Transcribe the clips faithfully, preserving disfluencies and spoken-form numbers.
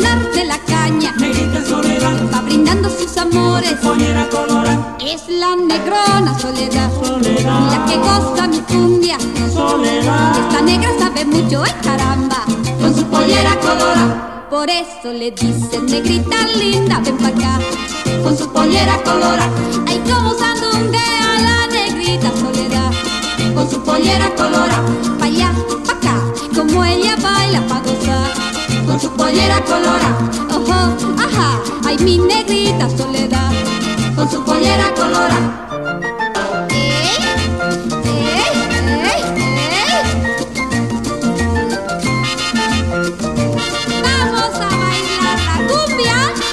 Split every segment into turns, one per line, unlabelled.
bailar de la caña.
Negrita Soledad
va brindando sus amores.
Pollera colorada
Es la negrona Soledad,
Soledad,
la que goza mi cumbia.
Soledad,
Esta negra sabe mucho, ay caramba,
con su pollera colorada.
por eso le dicen negrita linda, ven pa' acá.
Con su pollera colorada,
Ay, como sandunguea la negrita Soledad.
con su pollera colorada,
Pa' allá, pa' acá, como ella baila pa' gozar.
con su pollera colorada,
Ojo, ajá, ay mi negrita Soledad.
con su pollera colorada.
¡Ey! ¡Ey! ¡Ey! ¡Ey! Vamos a bailar la cumbia.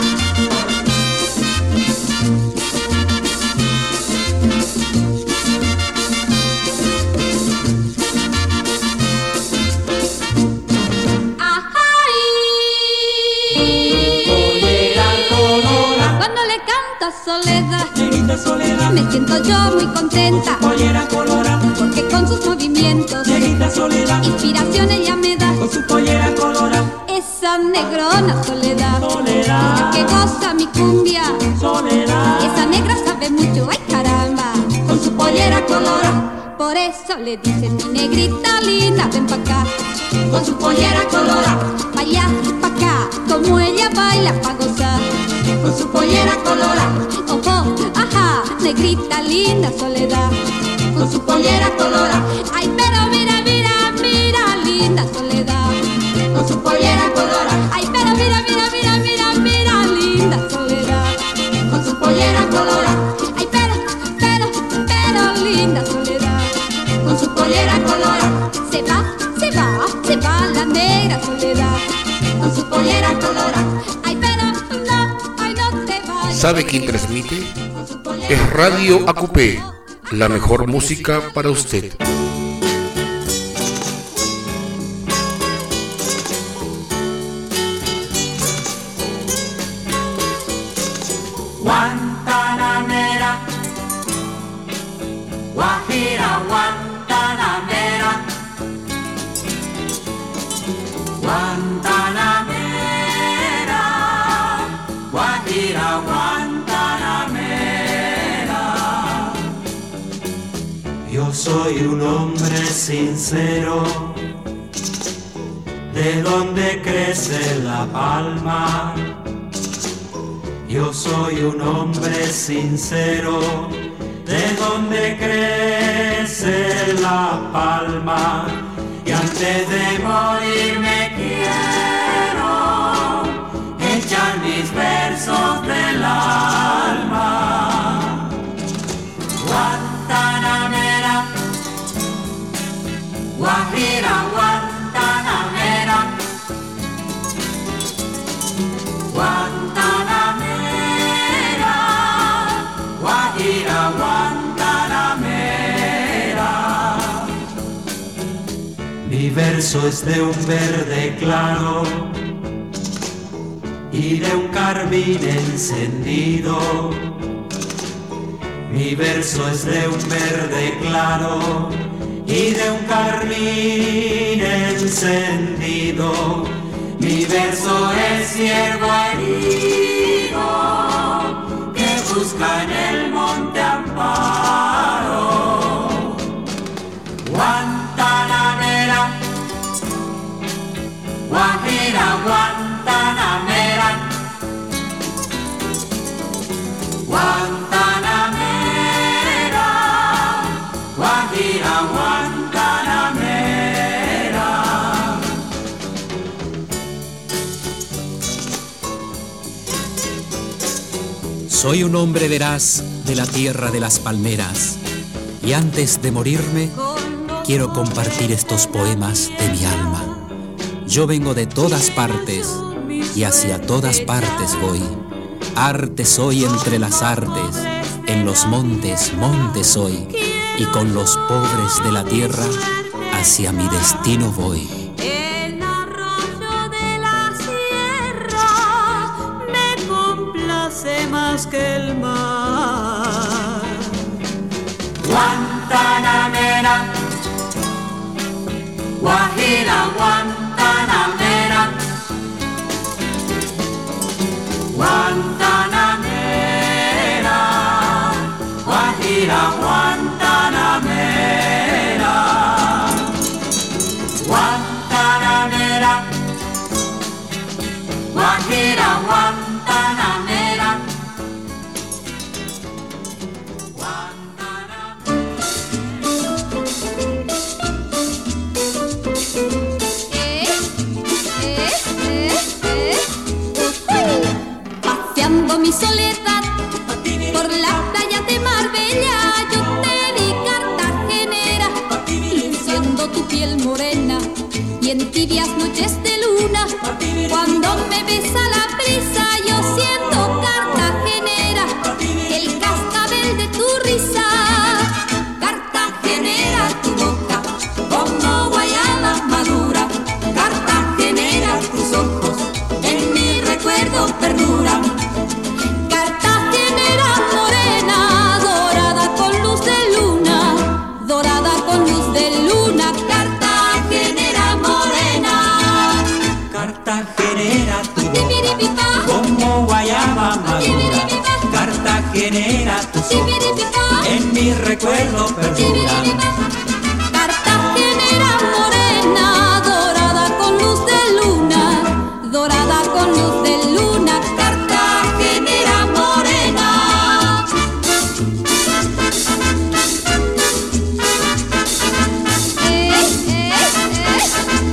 Pollera colorada,
Cuando le canta Soledad,
negrita Soledad,
me siento yo muy contenta,
pollera colorada,
porque con sus movimientos,
negrita Soledad,
inspiración ella me da.
con su pollera colorada,
Esa negrona Soledad, la
Soledad,
que goza mi cumbia.
Soledad,
Esa negra sabe mucho, ay caramba,
con su pollera colorada,
por eso le dicen mi negrita linda, ven pa' acá.
con su pollera colorada,
Pa' allá, pa' acá, como ella baila pa' gozar.
con su pollera colorada,
Ojo, ajá, negrita linda Soledad.
con su pollera colorada,
Ay, pero mira, mira, mira, linda Soledad.
con su pollera colorada,
Ay, pero mira, mira, mira, mira, mira, linda Soledad.
con su pollera colorada,
Ay, pero, pero, pero, linda Soledad.
con su pollera colorada,
Se va, se va, se va la negra Soledad.
con su pollera colorada,
Ay, pero no, ay, no te vayas.
¿Sabe quién transmite?
con su pollera
Es Radio Acupé, la mejor música para usted.
Guantanamera, Guajira, Guantanamera, Guantanamera, Guajira, Guantanamera. Yo soy un hombre sincero, de donde crece la palma. Yo soy un hombre sincero, de donde crece la palma. Y antes de morir me quiero echar mis versos del alma. Guantanamera, Guajira, Guantanamera, Guantanamera, Guajira, Guantanamera. Mi verso es de un verde claro y de un carmín encendido. Mi verso es de un verde claro y de un carmín encendido. Mi verso es ciervo herido que busca en el monte amparo. Guantanamera, Guajira, Guantanamera, Guantanamera, Guajira, Guantanamera.
Soy un hombre veraz de la tierra de las palmeras, y antes de morirme quiero compartir estos poemas de mi alma. Yo vengo de todas partes y hacia todas partes voy. Arte soy entre las artes, en los montes, montes soy, y con los pobres de la tierra hacia mi destino voy.
El arroyo de la sierra me complace más que el mar.
Guantanamera, Guajira, Guantanamera, Guajira, Guantanamera.
Eh, eh, eh, eh. Paseando mi soledad por las playas de Marbella, yo te vi cartagenera, luciendo tu piel morena, y en tibias noches de luna, cuando me besa la brisa, yo siento cartagenera, el cascabel de tu risa. Cartagenera, tu boca como guayaba madura, cartagenera, tus ojos en mi recuerdo perduran. Cartagenera morena, dorada con luz de luna, dorada con luz de luna, Cartagenera morena.
Cartagenera, tu boca como guayaba madura, cartagenera, tus ojos en mi recuerdo perduran.
Cartagenera morena, dorada con luz de luna, dorada con luz de luna, Cartagenera morena. Eh, eh, eh.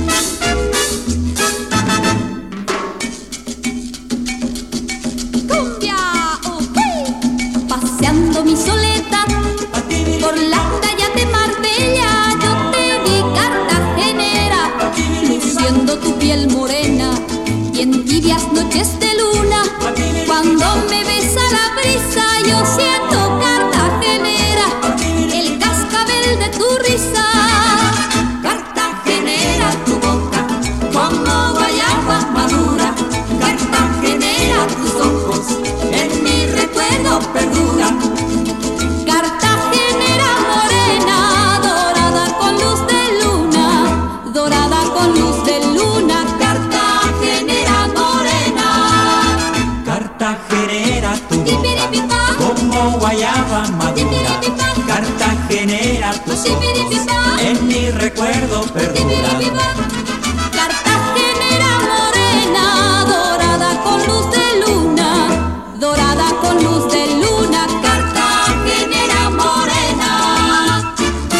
Cumbia, ok. Paseando mi soledad por las playas de Marbella, yo te vi cartagenera, luciendo tu piel morena, y en tibias noches de luna, cuando me besa la brisa, yo siento cartagenera, el cascabel de tu risa. Cartagenera, tu boca como guayaba madura, cartagenera, tus ojos en mi recuerdo perduran. Cartagenera morena, dorada con luz de luna, dorada con luz de luna, Cartagenera morena.
Cartagenera, tu boca como guayaba madura, cartagenera, tus ojos en mi recuerdo perduran.
Cartagenera morena, dorada con luz de luna, dorada con luz de luna, Cartagenera morena.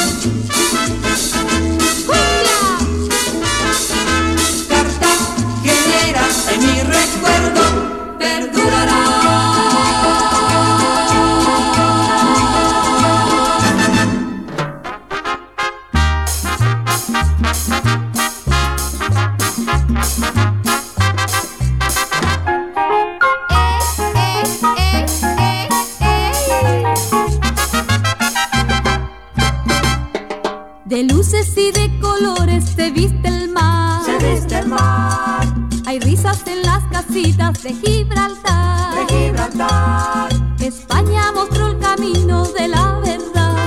¡Cumbia!
Cartagenera, en mi recuerdo perdurará.
De luces y de colores se viste el mar.
Se viste el mar.
Hay risas en las casitas de Gibraltar.
De Gibraltar.
España mostró el camino de la verdad.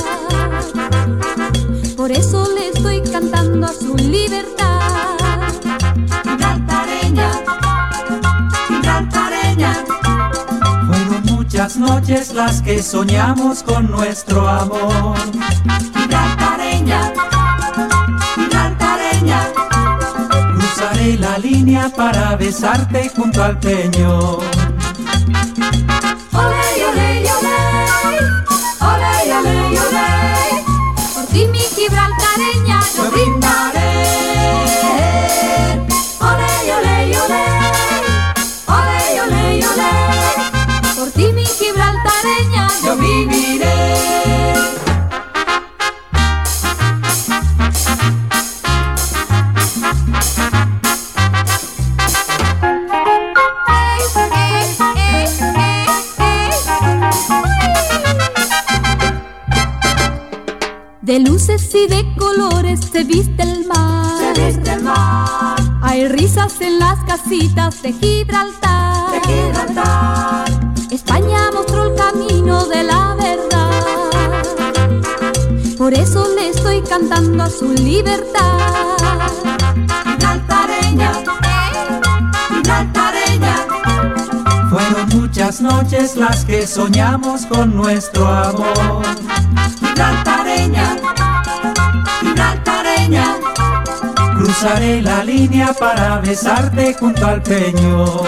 Por eso le estoy cantando a su libertad.
Gibraltareña, Gibraltareña.
Fueron muchas noches las que soñamos con nuestro amor.
Gibraltareña, Gibraltareña.
Cruzaré la línea para besarte junto al peñón.
Ole, ole, ole, ole, ole, ole.
Por ti mi gibraltareña yo brindaré.
Ole, ole, ole, ole, ole, ole.
Por ti mi gibraltareña
Yo viviré.
De luces y de colores se viste el mar.
Se viste el mar.
Hay risas en las casitas de Gibraltar.
De Gibraltar.
España mostró el camino de la verdad. Por eso le estoy cantando a su libertad.
Gibraltareña, Gibraltareña.
Fueron muchas noches las que soñamos con nuestro amor.
Gibraltareña, Gibraltareña.
cruzaré la línea para besarte junto al peñón.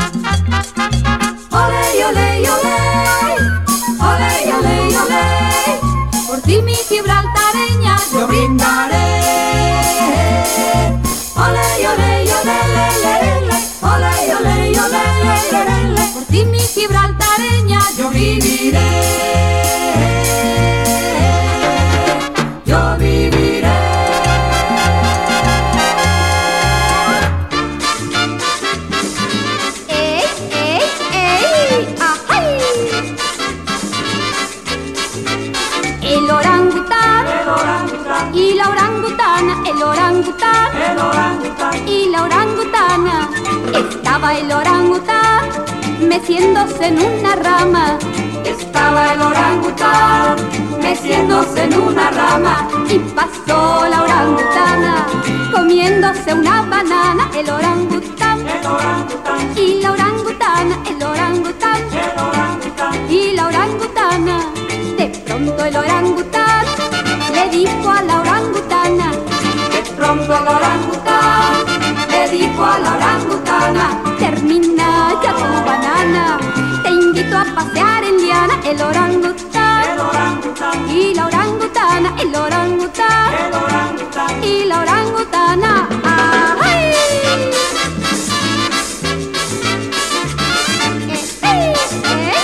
Ole, ole, ole, ole, ole, ole, por ti mi gibraltareña yo brindaré. Ole, ole, ole, ole, ole, ole, ole, ole, por ti mi gibraltareña yo viviré. Yo viviré. ¡Ey, ey, ey! ¡Ajay! El orangután, el orangután y la orangutana, el orangután, el orangután y la orangutana. Estaba el orangután meciéndose en una rama. Estaba el orangután meciéndose en una rama. Y pasó la orangutana comiéndose una banana. El orangután, el orangután y la orangutana, el orangután, el orangután y la orangutana. De pronto el orangután le dijo a la orangutana. De pronto el orangután le dijo a la orangutana: termina ya tu banana, te invito a pasear en liana. El orangután, el orangután y la orangutana, el orangután, el orangután y la orangutana. ¡Ay! Eh, eh,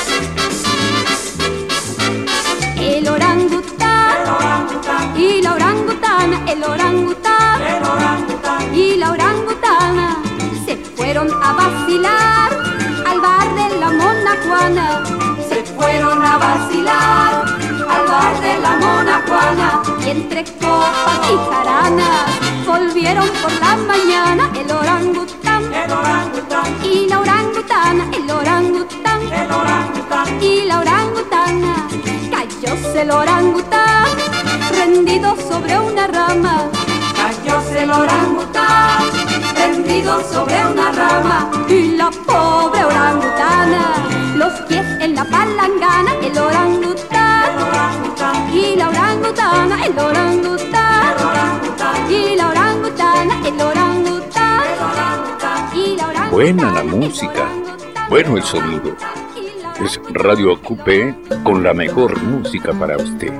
eh. El orangután, el orangután y la orangutana, el orangután, el orangután y la orangutana se fueron a vacilar al bar de la Mona Juana. Se fueron a vacilar al bar de la Mona Juana. Y entre copas y jaranas volvieron por la mañana. El orangután, el orangután y la orangutana, el orangután, el orangután y la orangutana. Cayóse el orangután rendido sobre una rama. Cayóse el orangután rendido sobre una rama. Y la pobre orangutana, los pies en la palangana. El orangután, el orangután y la orangutana, el orangután, el orangután y la orangutana, el orangután, el orangután y la orangutana.
Buena la música, bueno el sonido. Es Radio Ocupé con la mejor música para usted.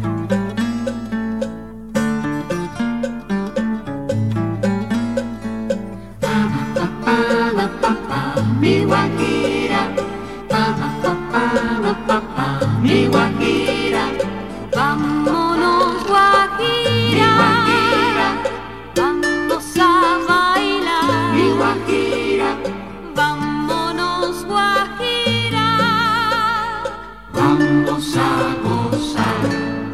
Mi guajira, mi guajira, vámonos guajira, vamos a bailar. Mi guajira, vámonos guajira, vamos a gozar.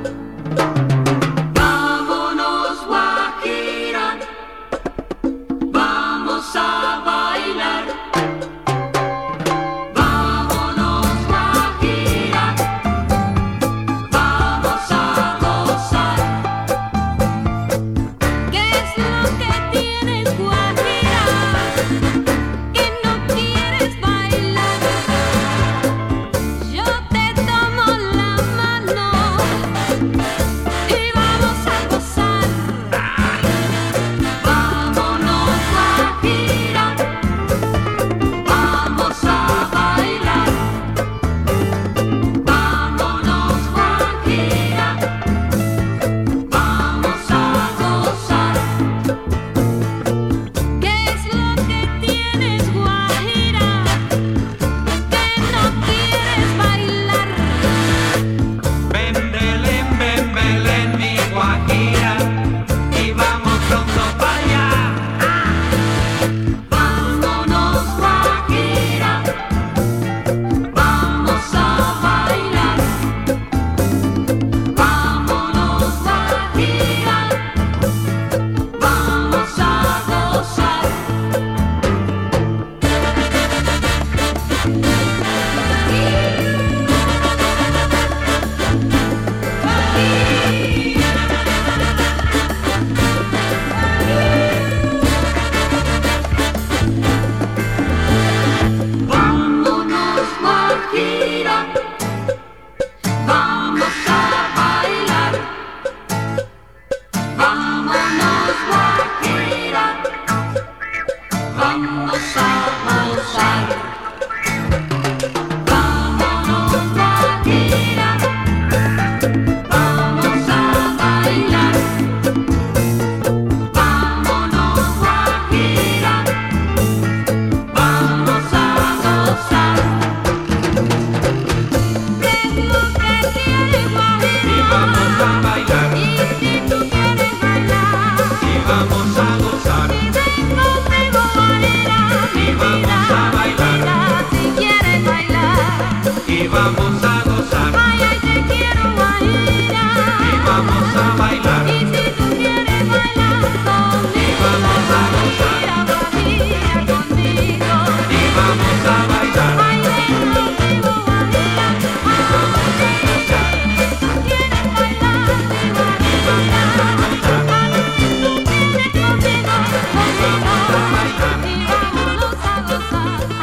vamos a gozar.
Ay, ay, te quiero, Guajira.
Y vamos a bailar.
Y si tú quieres bailar conmigo,
vamos a gozar.
Guajira, conmigo.
Y vamos a bailar.
Ay, ven conmigo, Guajira. Vamos a gozar. Tú quieres bailar, mi Guajira. Tú quieres conmigo, conmigo. Y vámonos a gozar, a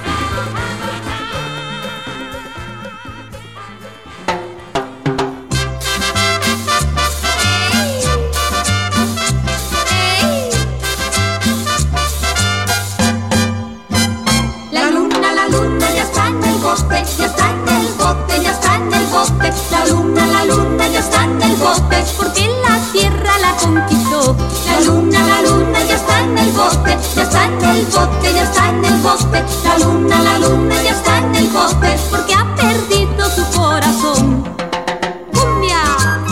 La luna, la luna ya está en el bote, ya está en el bote, ya está en el bote. La luna, la luna ya está en el bote, porque la tierra la conquistó. La luna, la luna ya está en el bote, ya está en el bote, ya está en el bote. La luna, la luna ya está en el bote, porque ha perdido su corazón. ¡Cumbia!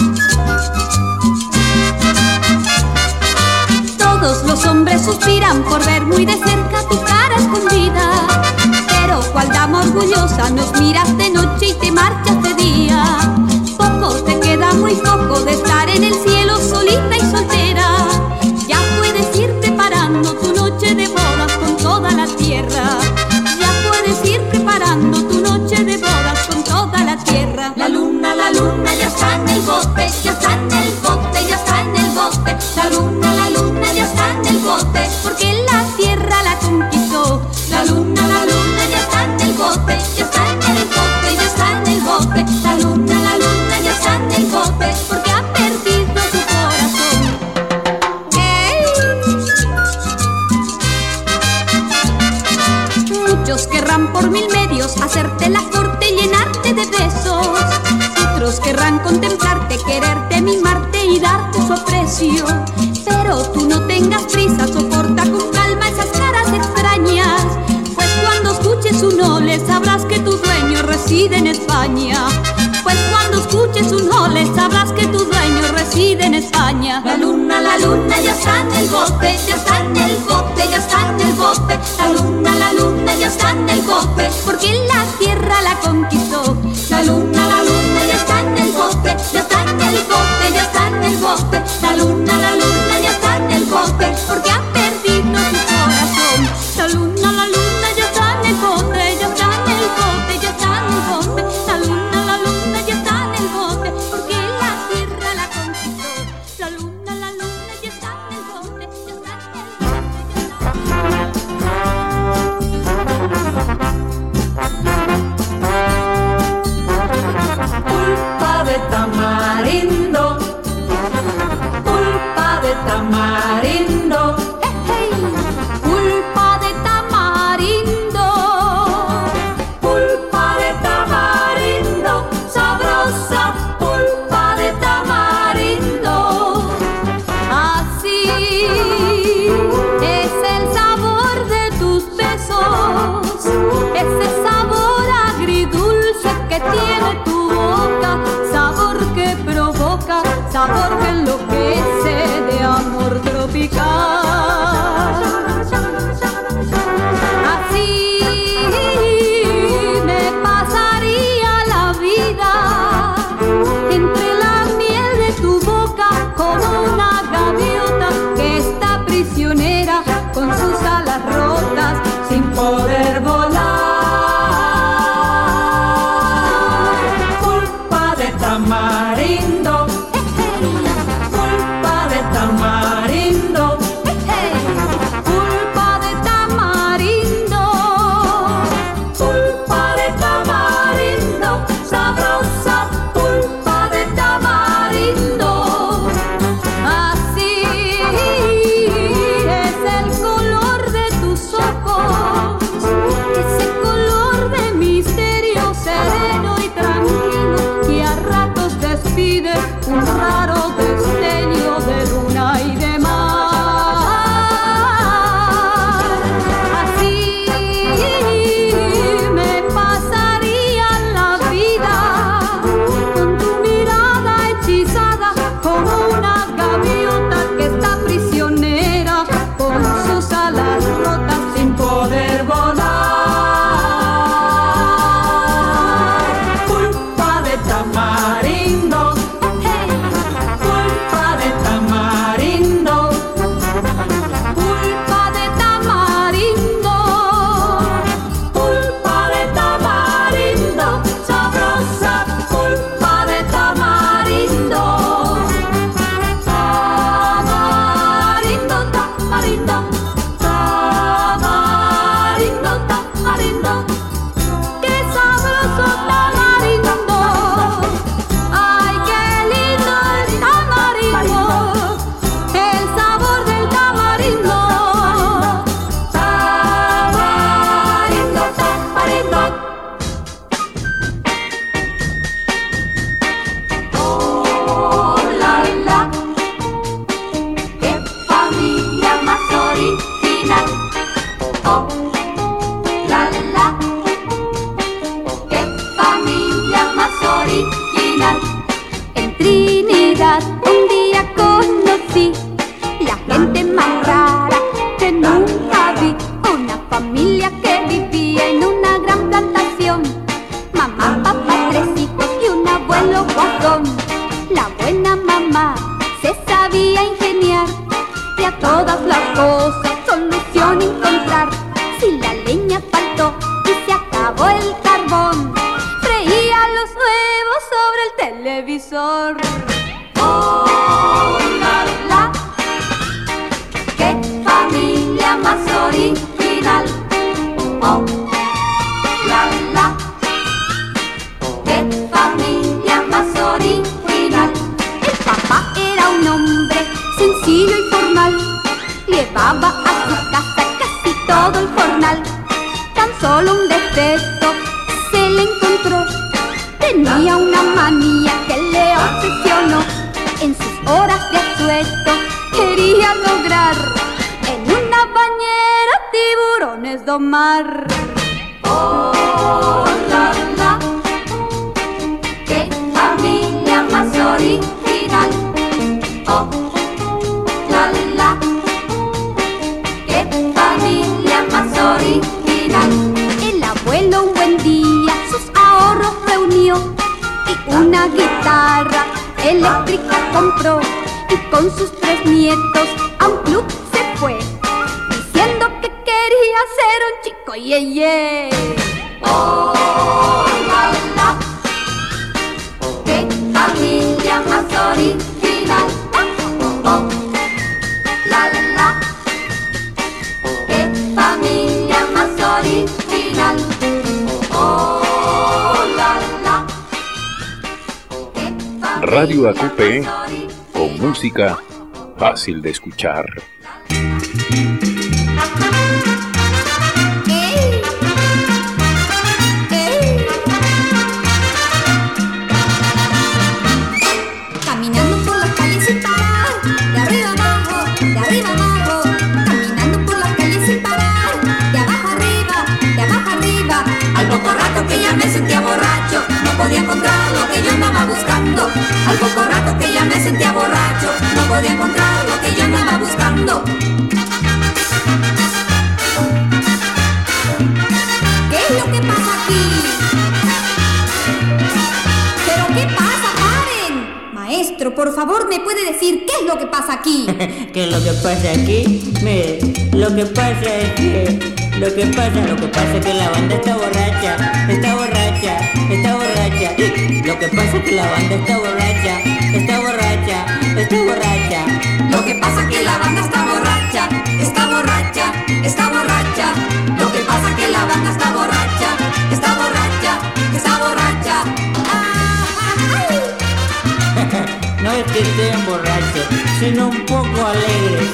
Todos los hombres suspiran por ver muy de cerca tu cara escondida. Pero cual dama orgullosa nos miras de noche y te marchas de día. Poco te queda, muy poco, de estar en el cielo solita y soltera. Ya puedes ir preparando tu noche de bodas con toda la tierra. Ya puedes ir preparando tu noche de bodas con toda la tierra. La luna, la luna ya está en el bote, ya está en el bote, ya está en el bote. La luna, la luna ya está en el bote, porque la tierra la conquistó. La luna, la luna ya está en el bote, ya está en el bote, ya está en el bote. La luna, la luna ya está en el bote, porque ha perdido su corazón. ¡Ey! Muchos querrán por mil medios hacerte la corte y llenarte de besos. Otros querrán contemplarte, quererte, mimarte y darte su aprecio. Pero tú no tengas prisa, soporta con calma esas caras extrañas. Pues cuando escuches un ole sabrás que tu dueño reside en España. Pues cuando escuches un ole sabrás que tu dueño reside en España. La luna, la luna ya está en el bote, ya está en el bote, ya está en el bote. La luna, la luna ya está en el bote, porque la tierra la conquistó. La luna, la luna ya está en el bote, ya está en el bote, ya está en el bote. La luna, la luna ya está en el bote, porque ha perdido su corazón. La luna, la luna ya está en el bote, ya está en el bote, ya está en el bote. La luna, la luna ya está en el bote, porque la tierra la conquistó. La luna, la luna ya está en el bote, ya está en el bote. obsesión encontrar si la leña faltó y se acabó el carbón. Freía los huevos sobre el televisor. Oh, la, la, qué familia más original. Oh, la, la, qué familia más original. El papá era un hombre sencillo y formal. Llevaba a su casa casi todo el jornal. Tan solo un defecto se le encontró. Tenía una manía que le obsesionó. En sus horas de asueto quería lograr en una bañera tiburones domar. Oh, la, la, qué familia más original. Oh, la, la, qué familia más original. El abuelo un buen día sus ahorros reunió y una guitarra eléctrica compró. Y con sus tres nietos a un club se fue, diciendo que quería ser un chico ye ye. Oh, la, la, qué familia más original. Oh, la, la, qué familia más original. Oh, la, la, qué familia
Radio A Q P,
más original.
con música fácil de escuchar.
¡Ey! ¡Ey! Caminando por las calles sin parar, de arriba abajo, de arriba abajo. Caminando por las calles sin parar, de abajo arriba, de abajo arriba. Al poco rato que ya me sentía borracho, no podía encontrar lo que yo andaba buscando. Al poco rato que ya me sentía borracho, no podía encontrar lo que yo andaba buscando. ¿Qué es lo que pasa aquí? ¿Pero qué pasa? ¡Paren! Maestro, por favor, ¿me puede decir qué es lo que pasa aquí?
¿Qué es lo que pasa aquí? Mire, lo que pasa es que... Lo que pasa, lo que pasa es que la banda está borracha, está borracha, está borracha. Lo que pasa es que la banda está borracha, está borracha, está borracha.
Lo que pasa que la banda está borracha, está borracha, está borracha. Lo que pasa que la banda está borracha, está borracha, está borracha. ¡Ay!
No es que estén borrachos, sino un poco alegres.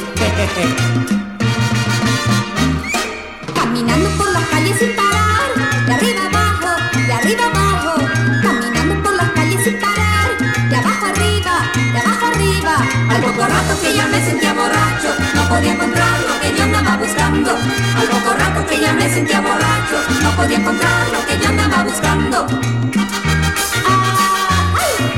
Caminando por las calles sin parar, de arriba abajo, de arriba abajo. Caminando por las calles sin parar, de abajo arriba, de abajo arriba. Al poco rato que ya me sentía borracho, no podía encontrar lo que yo andaba buscando. Al poco rato que ya me sentía borracho, no podía encontrar lo que yo andaba buscando. ¡Ay!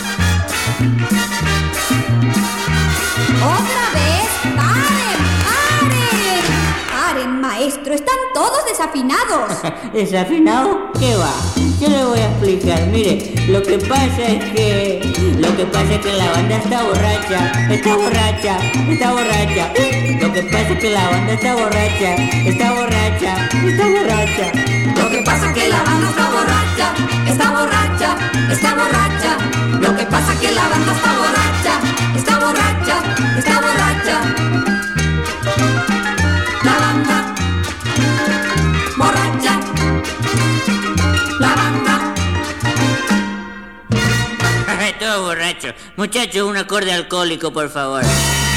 ¡Otra vez! ¡Paren! ¡Paren! ¡Paren, maestro! ¡Están todos desafinados!
¿Desafinado? ¿Qué va? Yo le voy a explicar. Mire, lo que pasa es que... Lo que pasa es que la banda está borracha, está borracha, está borracha. Lo que pasa es que la banda está borracha, está borracha, está borracha.
Lo que pasa es que la banda está borracha, está borracha, está borracha. Lo que pasa es que la banda está borracha, está borracha, está borracha. La banda borracha, la banda.
Todo borracho. Muchachos, un acorde alcohólico, por favor.